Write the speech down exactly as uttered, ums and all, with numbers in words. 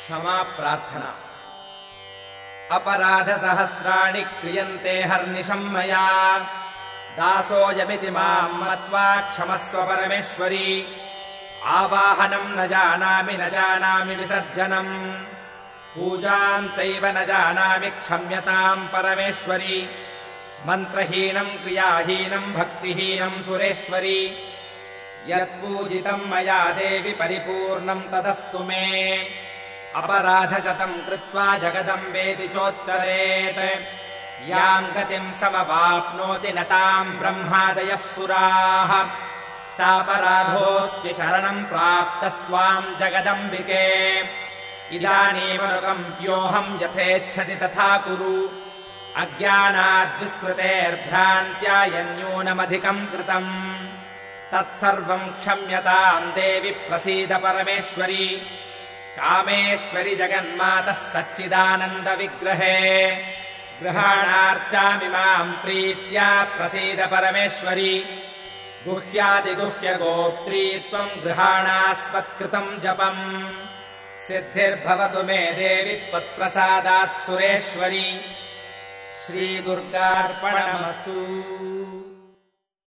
क्षमा प्रार्थना। अपराधसहस्राणि क्रियन्ते हर्निशम् मया, दासोऽयमिति माम् मत्वा क्षमस्व परमेश्वरी। आवाहनम् न जानामि न जानामि विसर्जनम्, पूजाम् चैव न जानामि क्षम्यताम् परमेश्वरी। मन्त्रहीनम् क्रियाहीनम् भक्तिहीनम् सुरेश्वरी। यत्पूजितम् मया देवि परिपूर्णम् तदस्तु मे। अपराधशतम् कृत्वा जगदम्बेति चोच्चरेत्, याम् गतिम् समवाप्नोति न ताम् ब्रह्मादयः सुराः। सापराधोऽस्ति शरणम् प्राप्तस्त्वाम् जगदम्बिके। इदानीमनुकम्प्योऽहम् यथेच्छसि तथा कुरु, अज्ञानाद्विस्मृतेर्भ्रान्त्या यन्यूनमधिकम् कृतम् तत्सर्वम् क्षम्यताम् देवि प्रसीद परमेश्वरी। कामेश्वरि जगन्मातः सच्चिदानन्दविग्रहे, गृहाणार्चामि माम् प्रीत्या प्रसीद परमेश्वरी। गुह्यादिगुह्यगोप्त्री त्वम् गृहाणास्मत्कृतम् जपम्, सिद्धिर्भवतु मे देवि त्वत्प्रसादात् सुरेश्वरी। श्रीदुर्गार्पणमस्तु।